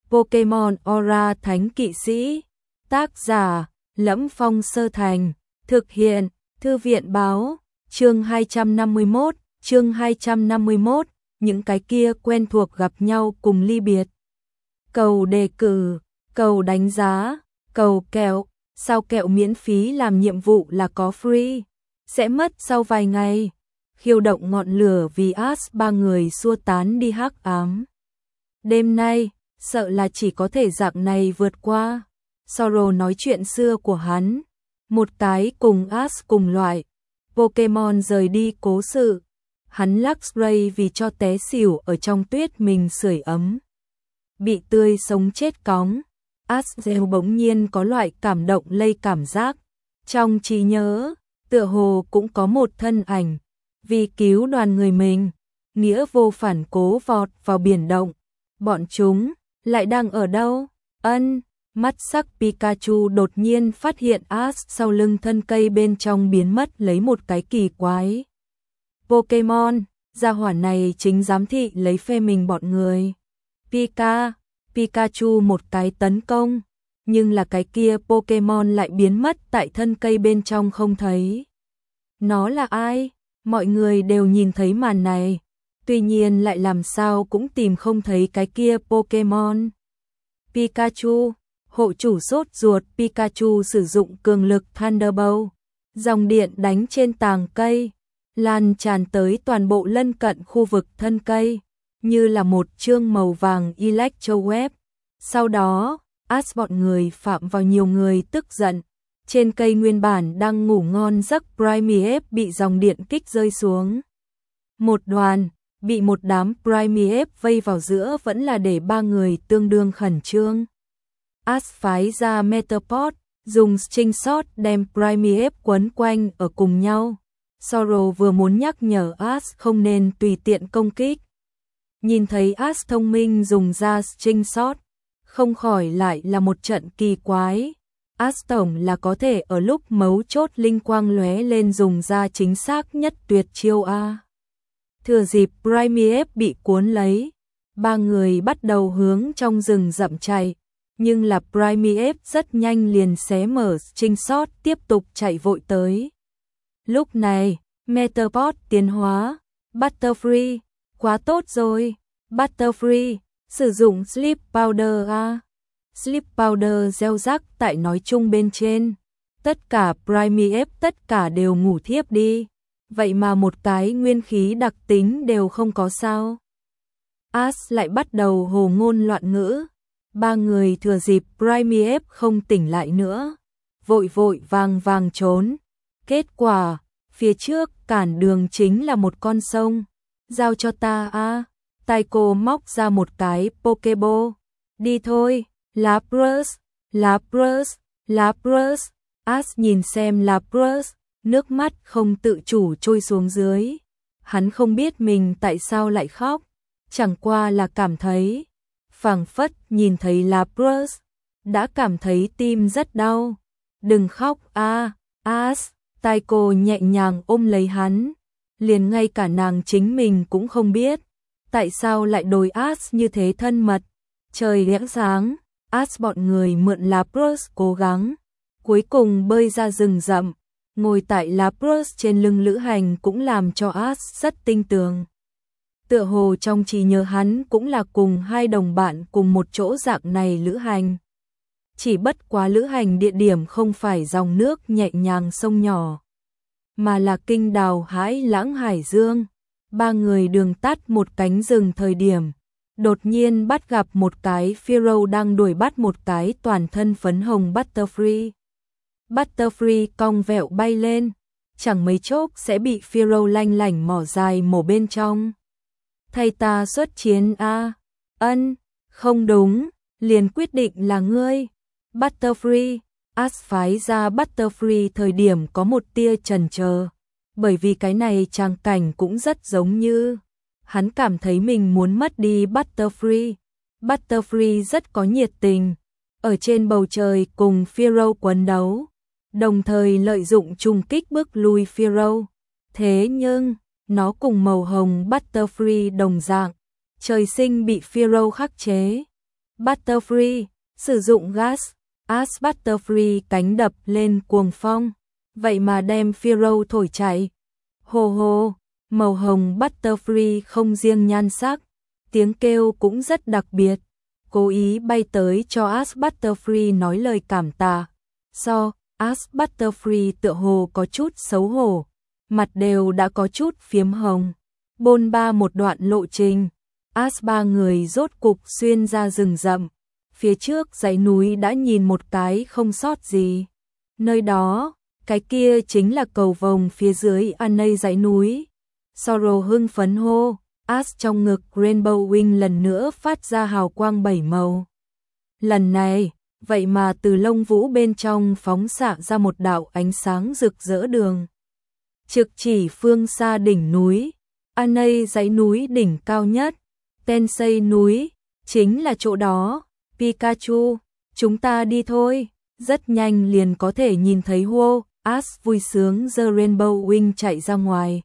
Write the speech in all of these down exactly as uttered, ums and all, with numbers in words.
Pokemon Aura Thánh Kỵ Sĩ. Tác giả: Lẫm Phong Sơ Thành. Thực hiện: Thư viện báo. Chương hai trăm năm mươi mốt, chương hai trăm năm mươi mốt, những cái kia quen thuộc gặp nhau cùng ly biệt. Cầu đề cử, cầu đánh giá, cầu kẹo, sao kẹo miễn phí làm nhiệm vụ là có free, sẽ mất sau vài ngày. Khiêu động ngọn lửa vì Ash ba người xua tán đi hắc ám. Đêm nay, sợ là chỉ có thể dạng này vượt qua. Soro nói chuyện xưa của hắn, một cái cùng Ash cùng loại. Pokemon rời đi cố sự. Hắn Luxray vì cho té xỉu ở trong tuyết mình sưởi ấm. Bị tươi sống chết cóng. Ash bỗng nhiên có loại cảm động lây cảm giác. Trong trí nhớ, tựa hồ cũng có một thân ảnh. Vì cứu đoàn người mình, nghĩa vô phản cố vọt vào biển động. Bọn chúng lại đang ở đâu? Ân, mắt sắc Pikachu đột nhiên phát hiện Ash sau lưng thân cây bên trong biến mất lấy một cái kỳ quái. Pokemon, gia hỏa này chính giám thị lấy phe mình bọn người. Pika, Pikachu một cái tấn công, nhưng là cái kia Pokemon lại biến mất tại thân cây bên trong không thấy. Nó là ai? Mọi người đều nhìn thấy màn này, tuy nhiên lại làm sao cũng tìm không thấy cái kia Pokemon. Pikachu, hộ chủ sốt ruột. Pikachu sử dụng cường lực Thunderbolt, dòng điện đánh trên tàng cây, lan tràn tới toàn bộ lân cận khu vực thân cây, như là một chương màu vàng Electroweb. Sau đó, Ash bọn người phạm vào nhiều người tức giận. Trên cây nguyên bản đang ngủ ngon giấc Primeape bị dòng điện kích rơi xuống. Một đoàn, bị một đám Primeape vây vào giữa vẫn là để ba người tương đương khẩn trương. Ash phái ra Metapod, dùng string shot đem Primeape quấn quanh ở cùng nhau. Soro vừa muốn nhắc nhở Ash không nên tùy tiện công kích. Nhìn thấy Ash thông minh dùng ra string shot, không khỏi lại là một trận kỳ quái. Ash tổng là có thể ở lúc mấu chốt linh quang lóe lên dùng ra chính xác nhất tuyệt chiêu a. Thừa dịp Primeape bị cuốn lấy, ba người bắt đầu hướng trong rừng rậm chạy, nhưng là Primeape rất nhanh liền xé mở string shot tiếp tục chạy vội tới. Lúc này, Metapod tiến hóa, Butterfree, quá tốt rồi, Butterfree, sử dụng Sleep Powder a. Sleep Powder gieo rắc tại nói chung bên trên. Tất cả Primeape tất cả đều ngủ thiếp đi. Vậy mà một cái nguyên khí đặc tính đều không có sao. Ash lại bắt đầu hồ ngôn loạn ngữ. Ba người thừa dịp Primeape không tỉnh lại nữa, vội vội vàng vàng trốn. Kết quả, phía trước cản đường chính là một con sông. Giao cho ta a. Taiko móc ra một cái Pokeball. Đi thôi. Lapras, Lapras, Lapras. Ash nhìn xem Lapras, nước mắt không tự chủ trôi xuống dưới. Hắn không biết mình tại sao lại khóc, chẳng qua là cảm thấy, phảng phất nhìn thấy Lapras, đã cảm thấy tim rất đau. Đừng khóc a, à, Ash. Taiko nhẹ nhàng ôm lấy hắn, liền ngay cả nàng chính mình cũng không biết, tại sao lại đối Ash như thế thân mật. Trời lẽ sáng, Ash bọn người mượn Lapras cố gắng, cuối cùng bơi ra rừng rậm, ngồi tại Lapras trên lưng lữ hành cũng làm cho Ash rất tinh tường. Tựa hồ trong trí nhớ hắn cũng là cùng hai đồng bạn cùng một chỗ dạng này lữ hành. Chỉ bất quá lữ hành địa điểm không phải dòng nước nhẹ nhàng sông nhỏ, mà là kinh đào hãi lãng hải dương. Ba người đường tắt một cánh rừng thời điểm, đột nhiên bắt gặp một cái Fearow đang đuổi bắt một cái toàn thân phấn hồng Butterfree. Butterfree cong vẹo bay lên, chẳng mấy chốc sẽ bị Fearow lanh lảnh mỏ dài mổ bên trong. Thay ta xuất chiến a. Ân, không đúng, liền quyết định là ngươi. Butterfree, Ash phái ra Butterfree thời điểm có một tia chần chờ, bởi vì cái này tràng cảnh cũng rất giống như hắn cảm thấy mình muốn mất đi Butterfree. Butterfree rất có nhiệt tình, ở trên bầu trời cùng Fearow quấn đấu, đồng thời lợi dụng trùng kích bước lui Fearow. Thế nhưng, nó cùng màu hồng Butterfree đồng dạng, trời sinh bị Fearow khắc chế. Butterfree, sử dụng gas. Ash Butterfree cánh đập lên cuồng phong, vậy mà đem Pharaoh thổi chạy. Hồ hồ, màu hồng Butterfree không riêng nhan sắc, tiếng kêu cũng rất đặc biệt. Cố ý bay tới cho Ash Butterfree nói lời cảm tạ. So, Ash Butterfree tựa hồ có chút xấu hổ, mặt đều đã có chút phiếm hồng. Bôn ba một đoạn lộ trình, Ash ba người rốt cục xuyên ra rừng rậm. Phía trước dãy núi đã nhìn một cái không sót gì. Nơi đó, cái kia chính là cầu vồng phía dưới Anay dãy núi. Sorrow hưng phấn hô, Ash trong ngực Rainbow Wing lần nữa phát ra hào quang bảy màu. Lần này, vậy mà từ lông vũ bên trong phóng xạ ra một đạo ánh sáng rực rỡ đường. Trực chỉ phương xa đỉnh núi, Anay dãy núi đỉnh cao nhất, Tensei núi, chính là chỗ đó. Pikachu, chúng ta đi thôi, rất nhanh liền có thể nhìn thấy Huo. Ash vui sướng giơ Rainbow Wing chạy ra ngoài.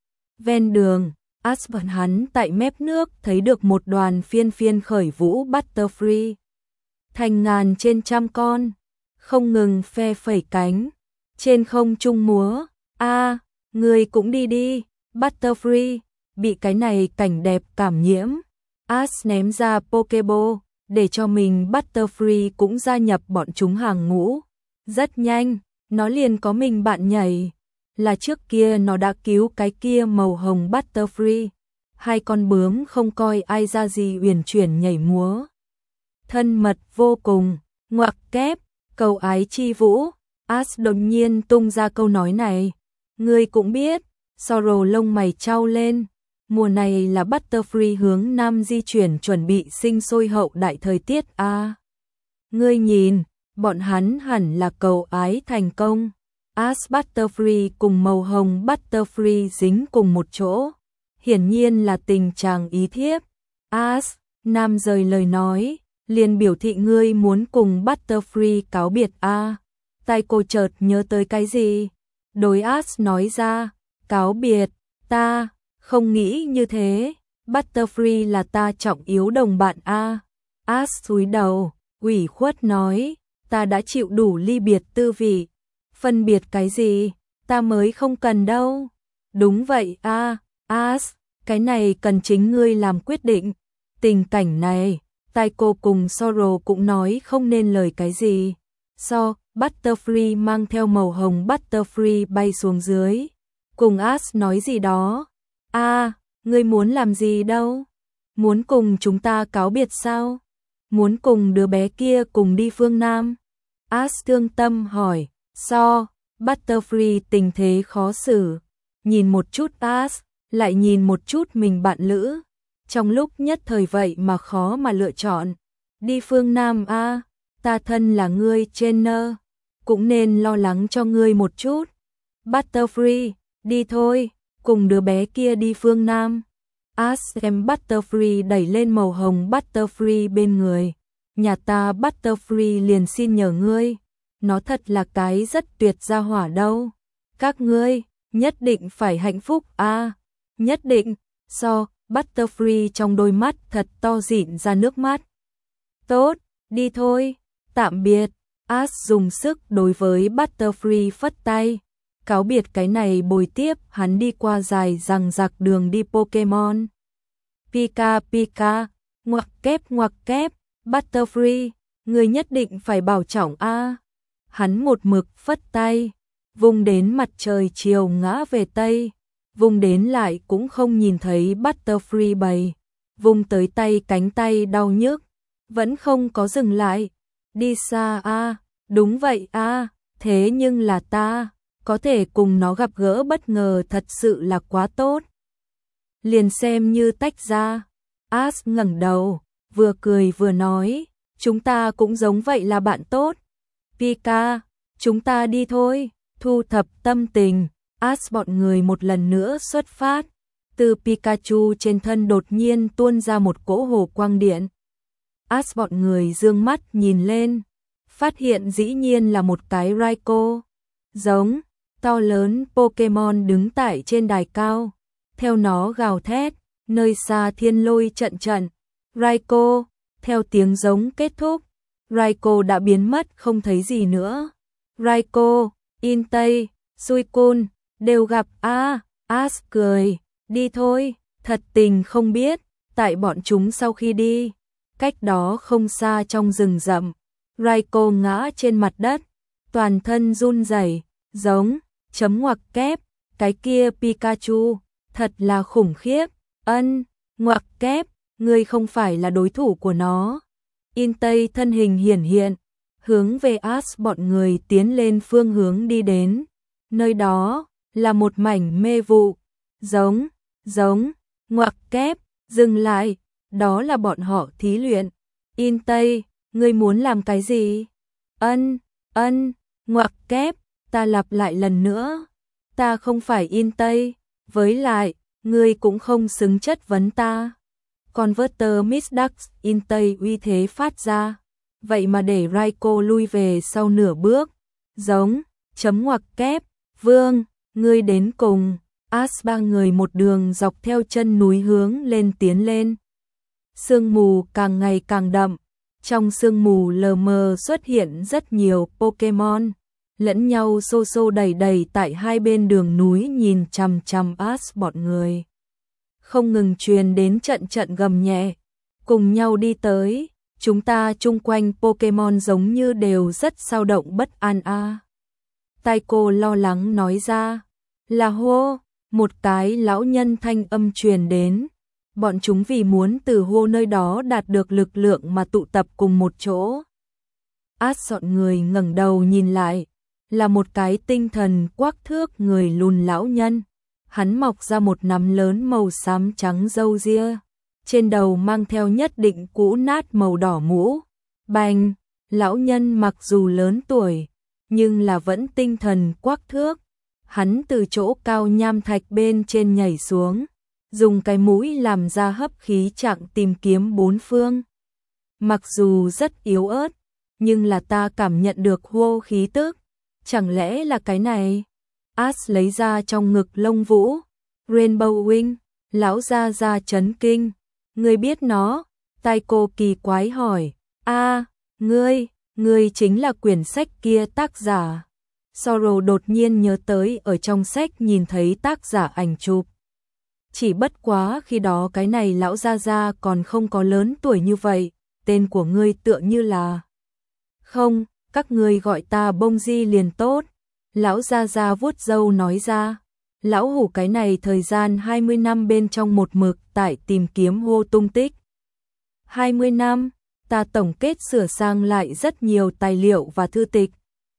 Ven đường, Ash vẫn hắn tại mép nước thấy được một đoàn phiên phiên khởi vũ Butterfree. Thành ngàn trên trăm con, không ngừng phe phẩy cánh, trên không trung múa. A, à, người cũng đi đi, Butterfree, bị cái này cảnh đẹp cảm nhiễm. Ash ném ra Pokeball, để cho mình Butterfree cũng gia nhập bọn chúng hàng ngũ. Rất nhanh, nó liền có mình bạn nhảy. Là trước kia nó đã cứu cái kia màu hồng Butterfree. Hai con bướm không coi ai ra gì uyển chuyển nhảy múa. Thân mật vô cùng, ngoặc kép, cầu ái chi vũ. Ash đột nhiên tung ra câu nói này. Ngươi cũng biết, Sorrow lông mày trao lên. Mùa này là Butterfree hướng nam di chuyển chuẩn bị sinh sôi hậu đại thời tiết a. À, ngươi nhìn, bọn hắn hẳn là cầu ái thành công. Ash Butterfree cùng màu hồng Butterfree dính cùng một chỗ. Hiển nhiên là tình chàng ý thiếp. Ash, nam rời lời nói, liền biểu thị ngươi muốn cùng Butterfree cáo biệt a. À, tai cô chợt nhớ tới cái gì? Đối Ash nói ra, cáo biệt, ta không nghĩ như thế, Butterfree là ta trọng yếu đồng bạn a. Ash cúi đầu, ủy khuất nói, ta đã chịu đủ ly biệt tư vị, phân biệt cái gì, ta mới không cần đâu. Đúng vậy a, Ash, cái này cần chính ngươi làm quyết định. Tình cảnh này, tai cô cùng Sorrow cũng nói không nên lời cái gì. So, Butterfree mang theo màu hồng Butterfree bay xuống dưới, cùng Ash nói gì đó. A, à, ngươi muốn làm gì đâu? Muốn cùng chúng ta cáo biệt sao? Muốn cùng đứa bé kia cùng đi phương Nam? Ash thương tâm hỏi. So, Butterfree tình thế khó xử. Nhìn một chút Ash, lại nhìn một chút mình bạn lữ. Trong lúc nhất thời vậy mà khó mà lựa chọn. Đi phương Nam a, à, ta thân là ngươi trainer, cũng nên lo lắng cho ngươi một chút. Butterfree, đi thôi. Cùng đứa bé kia đi phương Nam. Ash em Butterfree đẩy lên màu hồng Butterfree bên người. Nhà ta Butterfree liền xin nhờ ngươi. Nó thật là cái rất tuyệt gia hỏa đâu. Các ngươi, nhất định phải hạnh phúc a. À, nhất định. So, Butterfree trong đôi mắt thật to dịn ra nước mắt. Tốt, đi thôi. Tạm biệt. Ash dùng sức đối với Butterfree phất tay. Cáo biệt cái này bồi tiếp hắn đi qua dài dằng dặc đường đi Pokemon. Pika Pika, ngoặc kép ngoặc kép, Butterfree, người nhất định phải bảo trọng a. À, hắn một mực phất tay, vùng đến mặt trời chiều ngã về tây, vùng đến lại cũng không nhìn thấy Butterfree bầy, vùng tới tay cánh tay đau nhức, vẫn không có dừng lại. Đi xa a, à, đúng vậy a, à, thế nhưng là ta có thể cùng nó gặp gỡ bất ngờ thật sự là quá tốt. Liền xem như tách ra. Ash ngẩng đầu, vừa cười vừa nói, chúng ta cũng giống vậy là bạn tốt. Pika, chúng ta đi thôi, thu thập tâm tình. Ash bọn người một lần nữa xuất phát. Từ Pikachu trên thân đột nhiên tuôn ra một cỗ hồ quang điện. Ash bọn người dương mắt nhìn lên, phát hiện dĩ nhiên là một cái Raikou. Giống to lớn Pokemon đứng tại trên đài cao, theo nó gào thét, nơi xa thiên lôi trận trận. Raikou, Theo tiếng giống kết thúc, Raiko đã biến mất không thấy gì nữa. Raiko, Intei, Suicune đều gặp a, Ash cười, đi thôi, thật tình không biết, tại bọn chúng sau khi đi, cách đó không xa trong rừng rậm, Raiko ngã trên mặt đất, toàn thân run rẩy, giống, chấm ngoặc kép, cái kia Pikachu, thật là khủng khiếp, ân, ngoặc kép, ngươi không phải là đối thủ của nó. Intei thân hình hiển hiện, hướng về Ash bọn người tiến lên phương hướng đi đến, nơi đó là một mảnh mê vụ, giống, giống, ngoặc kép, dừng lại, đó là bọn họ thí luyện. Intei, ngươi muốn làm cái gì? Ân, ân, ngoặc kép, ta lặp lại lần nữa, ta không phải Intei, với lại, ngươi cũng không xứng chất vấn ta. Converter Misdax Intei uy thế phát ra, vậy mà để Raiko lui về sau nửa bước, giống, chấm ngoặc kép, vương, ngươi đến cùng. Ash ba người một đường dọc theo chân núi hướng lên tiến lên. Sương mù càng ngày càng đậm, trong sương mù lờ mờ xuất hiện rất nhiều Pokemon, lẫn nhau xô xô đẩy đẩy tại hai bên đường núi nhìn chằm chằm Ash bọn người. Không ngừng truyền đến trận trận gầm nhẹ, cùng nhau đi tới, chúng ta chung quanh Pokemon giống như đều rất dao động bất an a. À. Taiko lo lắng nói ra, là hô, một cái lão nhân thanh âm truyền đến, bọn chúng vì muốn từ hô nơi đó đạt được lực lượng mà tụ tập cùng một chỗ. Ash dọn người ngẩng đầu nhìn lại, là một cái tinh thần quắc thước người lùn lão nhân. Hắn mọc ra một nắm lớn màu xám trắng râu ria, trên đầu mang theo nhất định cũ nát màu đỏ mũ. Bành, lão nhân mặc dù lớn tuổi, nhưng là vẫn tinh thần quắc thước. Hắn từ chỗ cao nham thạch bên trên nhảy xuống, dùng cái mũi làm ra hấp khí trạng tìm kiếm bốn phương. Mặc dù rất yếu ớt, nhưng là ta cảm nhận được hô khí tức. Chẳng lẽ là cái này? Ash lấy ra trong ngực lông vũ, Rainbow Wing, lão gia gia chấn kinh, ngươi biết nó? Taiko kỳ quái hỏi, a, ngươi, ngươi chính là quyển sách kia tác giả. Soro đột nhiên nhớ tới ở trong sách nhìn thấy tác giả ảnh chụp. Chỉ bất quá khi đó cái này lão gia gia còn không có lớn tuổi như vậy, tên của ngươi tựa như là... Không, các ngươi gọi ta Bông Di liền tốt. Lão gia gia vuốt râu nói ra, lão hủ cái này thời gian hai mươi năm bên trong một mực tại tìm kiếm hô tung tích. hai mươi năm, ta tổng kết sửa sang lại rất nhiều tài liệu và thư tịch.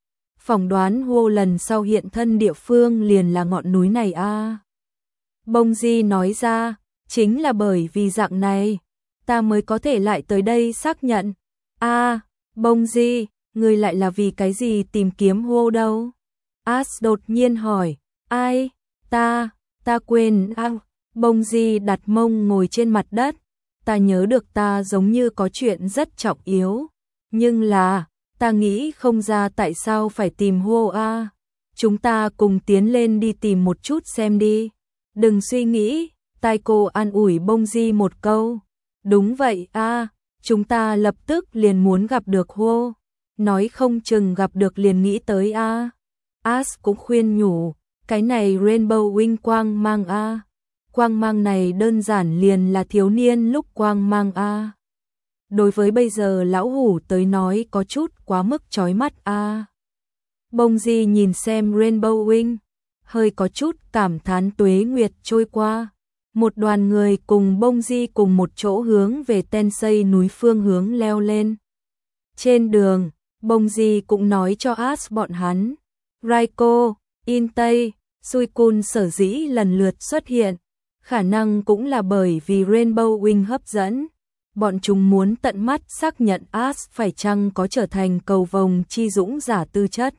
Phỏng đoán hô lần sau hiện thân địa phương liền là ngọn núi này a. À. Bông Di nói ra, chính là bởi vì dạng này, ta mới có thể lại tới đây xác nhận. A, à, Bông Di, người lại là vì cái gì tìm kiếm hô đâu? Ash đột nhiên hỏi, ai? Ta, ta quên, à, Bông Di đặt mông ngồi trên mặt đất, ta nhớ được ta giống như có chuyện rất trọng yếu, nhưng là, ta nghĩ không ra tại sao phải tìm hô a. À. Chúng ta cùng tiến lên đi tìm một chút xem đi. Đừng suy nghĩ, Taiko an ủi Bông Di một câu. Đúng vậy a, à, chúng ta lập tức liền muốn gặp được hô, nói không chừng gặp được liền nghĩ tới a. À. Ash cũng khuyên nhủ, cái này Rainbow Wing quang mang a. À. Quang mang này đơn giản liền là thiếu niên lúc quang mang a. À. Đối với bây giờ lão hủ tới nói có chút quá mức chói mắt a. À. Bông Di nhìn xem Rainbow Wing, hơi có chút cảm thán tuế nguyệt trôi qua. Một đoàn người cùng Bông Di cùng một chỗ hướng về Tensei núi phương hướng leo lên. Trên đường, Bông Di cũng nói cho Ash bọn hắn, Raiko, Intei, Suicune sở dĩ lần lượt xuất hiện, khả năng cũng là bởi vì Rainbow Wing hấp dẫn. Bọn chúng muốn tận mắt xác nhận Ash phải chăng có trở thành cầu vồng chi dũng giả tư chất.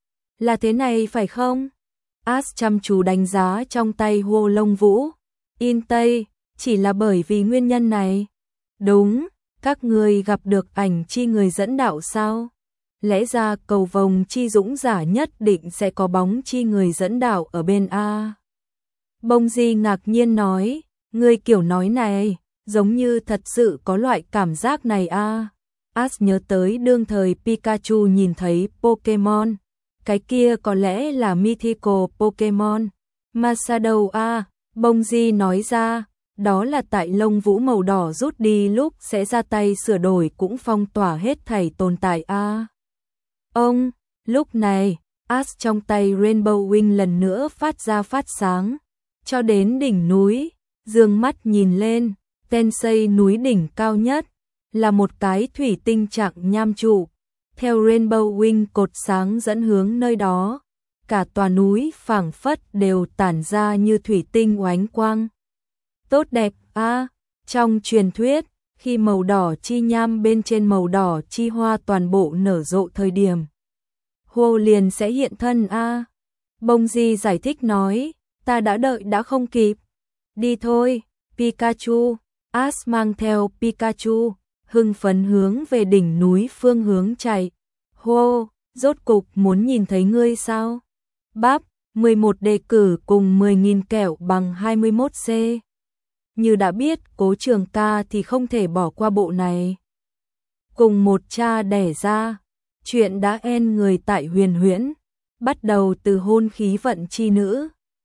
Là thế này phải không? Ash chăm chú đánh giá trong tay hô lông vũ. Intei, chỉ là bởi vì nguyên nhân này. Đúng, các người gặp được ảnh chi người dẫn đạo sao? Lẽ ra cầu vồng chi dũng giả nhất định sẽ có bóng chi người dẫn đạo ở bên A. Bông Di ngạc nhiên nói, người kiểu nói này, giống như thật sự có loại cảm giác này a. À. Ash nhớ tới đương thời Pikachu nhìn thấy Pokemon, cái kia có lẽ là Mythical Pokemon. Mà Shadow a, Bông-di nói ra, đó là tại lông vũ màu đỏ rút đi lúc sẽ ra tay sửa đổi cũng phong tỏa hết thảy tồn tại a. À. Ông, lúc này, Ash trong tay Rainbow Wing lần nữa phát ra phát sáng, cho đến đỉnh núi, dương mắt nhìn lên, Tensei núi đỉnh cao nhất, là một cái thủy tinh trạng nham trụ, theo Rainbow Wing cột sáng dẫn hướng nơi đó, cả tòa núi phảng phất đều tản ra như thủy tinh oánh quang. Tốt đẹp a, à, trong truyền thuyết, khi màu đỏ chi nham bên trên màu đỏ chi hoa toàn bộ nở rộ thời điểm, Hồ liền sẽ hiện thân a. À. Bông-di giải thích nói, ta đã đợi đã không kịp. Đi thôi, Pikachu. Ash mang theo Pikachu, hưng phấn hướng về đỉnh núi phương hướng chạy. Hô, rốt cục muốn nhìn thấy ngươi sao? Bắp, mười một đề cử cùng mười nghìn kẹo bằng hai mươi mốt C. Như đã biết Cố Trường Ca thì không thể bỏ qua bộ này. Cùng một cha đẻ ra, chuyện đã end người tại Huyền Huyễn, bắt đầu từ hôn khí vận chi nữ.